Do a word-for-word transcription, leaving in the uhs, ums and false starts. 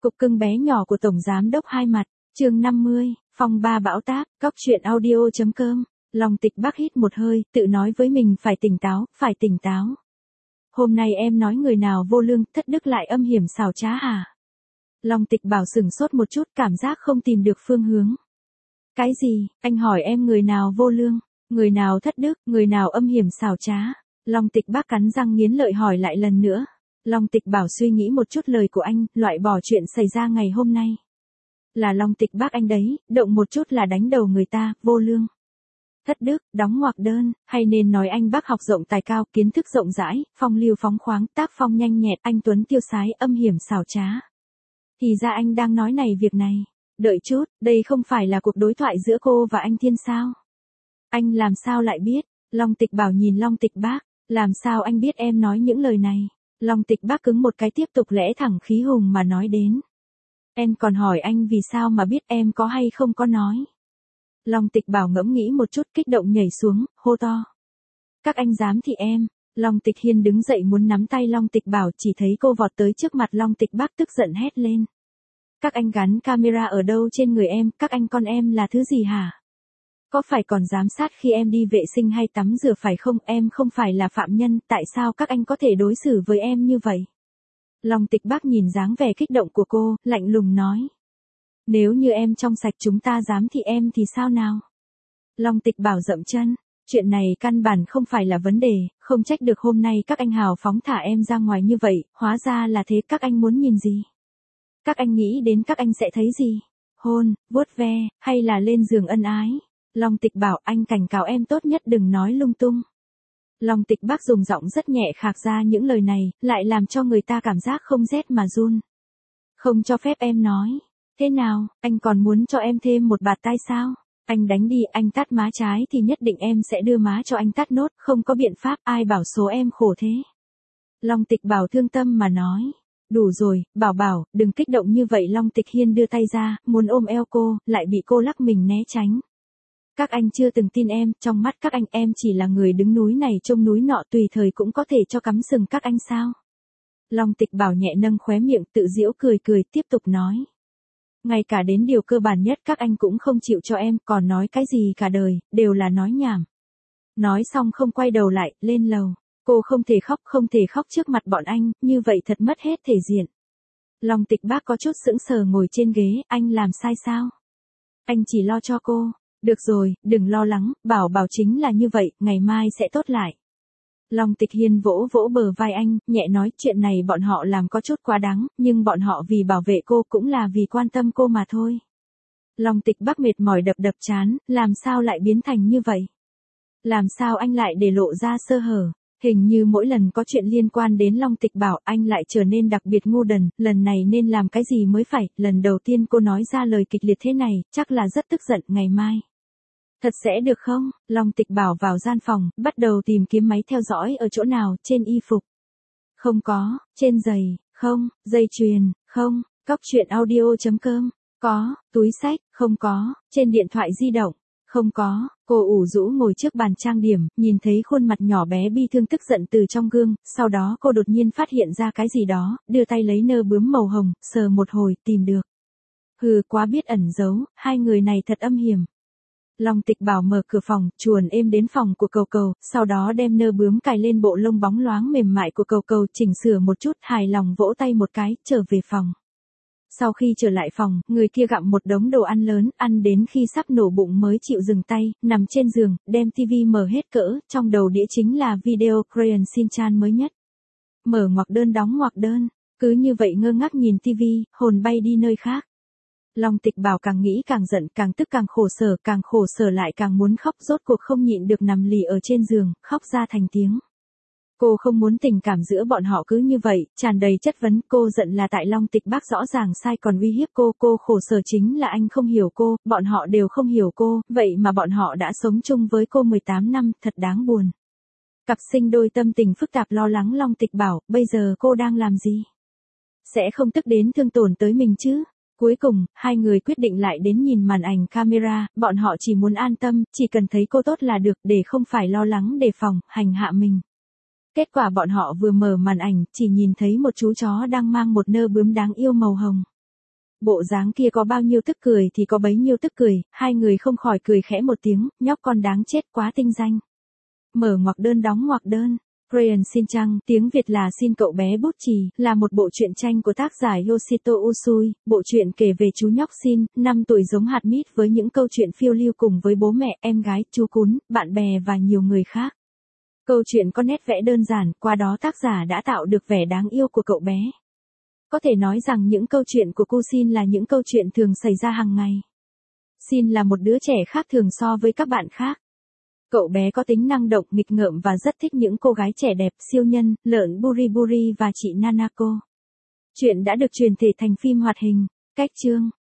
Cục cưng bé nhỏ của Tổng Giám đốc Hai Mặt, chương năm mươi, phong ba bão táp, cóc truyện audio.com, Long Tịch Bắc hít một hơi, tự nói với mình phải tỉnh táo, phải tỉnh táo. Hôm nay em nói người nào vô lương, thất đức lại âm hiểm xảo trá hả? Long Tịch Bảo sửng sốt một chút, cảm giác không tìm được phương hướng. Cái gì, anh hỏi em người nào vô lương, người nào thất đức, người nào âm hiểm xảo trá? Long Tịch Bắc cắn răng nghiến lợi hỏi lại lần nữa. Long Tịch Bảo suy nghĩ một chút lời của anh, loại bỏ chuyện xảy ra ngày hôm nay. Là Long Tịch Bắc anh đấy, động một chút là đánh đầu người ta, vô lương. Thất đức, đóng ngoặc đơn, hay nên nói anh Bắc học rộng tài cao, kiến thức rộng rãi, phong lưu phóng khoáng, tác phong nhanh nhẹn, anh tuấn tiêu sái, âm hiểm xảo trá. Thì ra anh đang nói này việc này. Đợi chút, đây không phải là cuộc đối thoại giữa cô và anh Thiên sao? Anh làm sao lại biết? Long Tịch Bảo nhìn Long Tịch Bắc, làm sao anh biết em nói những lời này? Long Tịch Bắc cứng một cái tiếp tục lẽ thẳng khí hùng mà nói đến. Em còn hỏi anh vì sao mà biết em có hay không có nói. Long Tịch Bảo ngẫm nghĩ một chút kích động nhảy xuống, hô to. Các anh dám thì em. Long Tịch Hiên đứng dậy muốn nắm tay Long Tịch Bảo, chỉ thấy cô vọt tới trước mặt Long Tịch Bắc tức giận hét lên. Các anh gắn camera ở đâu trên người em, các anh con em là thứ gì hả? Có phải còn giám sát khi em đi vệ sinh hay tắm rửa phải không? Em không phải là phạm nhân, tại sao các anh có thể đối xử với em như vậy? Long Tịch Bắc nhìn dáng vẻ kích động của cô, lạnh lùng nói. Nếu như em trong sạch chúng ta dám thì em thì sao nào? Long Tịch Bảo dậm chân, chuyện này căn bản không phải là vấn đề, không trách được hôm nay các anh hào phóng thả em ra ngoài như vậy, hóa ra là thế. Các anh muốn nhìn gì? Các anh nghĩ đến các anh sẽ thấy gì? Hôn, vuốt ve, hay là lên giường ân ái? Long Tịch Bảo, anh cảnh cáo em tốt nhất đừng nói lung tung. Long Tịch Bắc dùng giọng rất nhẹ khạc ra những lời này, lại làm cho người ta cảm giác không rét mà run. Không cho phép em nói. Thế nào, anh còn muốn cho em thêm một bạt tai sao? Anh đánh đi, anh tát má trái thì nhất định em sẽ đưa má cho anh tát nốt, không có biện pháp, ai bảo số em khổ thế. Long Tịch Bảo thương tâm mà nói. Đủ rồi, Bảo Bảo, đừng kích động như vậy. Long Tịch Hiên đưa tay ra, muốn ôm eo cô, lại bị cô lắc mình né tránh. Các anh chưa từng tin em, trong mắt các anh em chỉ là người đứng núi này trông núi nọ, tùy thời cũng có thể cho cắm sừng các anh sao? Long Tịch Bảo nhẹ nâng khóe miệng tự giễu cười cười tiếp tục nói. Ngay cả đến điều cơ bản nhất các anh cũng không chịu cho em, còn nói cái gì cả đời, đều là nói nhảm. Nói xong không quay đầu lại, lên lầu. Cô không thể khóc, không thể khóc trước mặt bọn anh, như vậy thật mất hết thể diện. Long Tịch Bắc có chút sững sờ ngồi trên ghế, anh làm sai sao? Anh chỉ lo cho cô. Được rồi, đừng lo lắng, Bảo Bảo chính là như vậy, ngày mai sẽ tốt lại. Long Tịch Hiên vỗ vỗ bờ vai anh, nhẹ nói chuyện này bọn họ làm có chút quá đáng, nhưng bọn họ vì bảo vệ cô cũng là vì quan tâm cô mà thôi. Long Tịch Bắc mệt mỏi đập đập trán, làm sao lại biến thành như vậy? Làm sao anh lại để lộ ra sơ hở? Hình như mỗi lần có chuyện liên quan đến Long Tịch Bảo anh lại trở nên đặc biệt ngu đần, lần này nên làm cái gì mới phải, lần đầu tiên cô nói ra lời kịch liệt thế này, chắc là rất tức giận. Ngày mai. Thật sẽ được không? Long Tịch Bảo vào gian phòng, bắt đầu tìm kiếm máy theo dõi ở chỗ nào, trên y phục. Không có, trên giày, không, dây chuyền, không, cóc truyện audio.com, có, túi xách, không có, trên điện thoại di động, không có. Cô ủ rũ ngồi trước bàn trang điểm, nhìn thấy khuôn mặt nhỏ bé bi thương tức giận từ trong gương, sau đó cô đột nhiên phát hiện ra cái gì đó, đưa tay lấy nơ bướm màu hồng, sờ một hồi, tìm được. Hừ, quá biết ẩn giấu, hai người này thật âm hiểm. Long Tịch Bảo mở cửa phòng, chuồn êm đến phòng của Cầu Cầu, sau đó đem nơ bướm cài lên bộ lông bóng loáng mềm mại của Cầu Cầu, chỉnh sửa một chút, hài lòng vỗ tay một cái, trở về phòng. Sau khi trở lại phòng, người kia gặm một đống đồ ăn lớn, ăn đến khi sắp nổ bụng mới chịu dừng tay, nằm trên giường, đem tivi mở hết cỡ, trong đầu đĩa chính là video Crayon Shin-chan mới nhất. Mở ngoặc đơn đóng ngoặc đơn, cứ như vậy ngơ ngác nhìn tivi, hồn bay đi nơi khác. Long Tịch Bảo càng nghĩ càng giận, càng tức càng khổ sở, càng khổ sở lại càng muốn khóc, rốt cuộc không nhịn được nằm lì ở trên giường, khóc ra thành tiếng. Cô không muốn tình cảm giữa bọn họ cứ như vậy, tràn đầy chất vấn. Cô giận là tại Long Tịch Bắc rõ ràng sai còn uy hiếp cô, cô khổ sở chính là anh không hiểu cô, bọn họ đều không hiểu cô, vậy mà bọn họ đã sống chung với cô mười tám năm, thật đáng buồn. Cặp sinh đôi tâm tình phức tạp lo lắng Long Tịch Bảo, bây giờ cô đang làm gì? Sẽ không tức đến thương tổn tới mình chứ? Cuối cùng, hai người quyết định lại đến nhìn màn ảnh camera, bọn họ chỉ muốn an tâm, chỉ cần thấy cô tốt là được, để không phải lo lắng đề phòng, hành hạ mình. Kết quả bọn họ vừa mở màn ảnh, chỉ nhìn thấy một chú chó đang mang một nơ bướm đáng yêu màu hồng. Bộ dáng kia có bao nhiêu tức cười thì có bấy nhiêu tức cười, hai người không khỏi cười khẽ một tiếng, nhóc con đáng chết quá tinh danh. Mở ngoặc đơn đóng ngoặc đơn. Crayon Shin-chan, tiếng Việt là Xin cậu bé bút chì, là một bộ truyện tranh của tác giả Yoshito Usui. Bộ truyện kể về chú nhóc Shin, năm tuổi giống hạt mít với những câu chuyện phiêu lưu cùng với bố mẹ, em gái, chú cún, bạn bè và nhiều người khác. Câu chuyện có nét vẽ đơn giản, qua đó tác giả đã tạo được vẻ đáng yêu của cậu bé. Có thể nói rằng những câu chuyện của cô Shin là những câu chuyện thường xảy ra hàng ngày. Shin là một đứa trẻ khác thường so với các bạn khác. Cậu bé có tính năng động, nghịch ngợm và rất thích những cô gái trẻ đẹp, siêu nhân, lợn Buri Buri và chị Nanako. Chuyện đã được truyền thể thành phim hoạt hình. Cách chương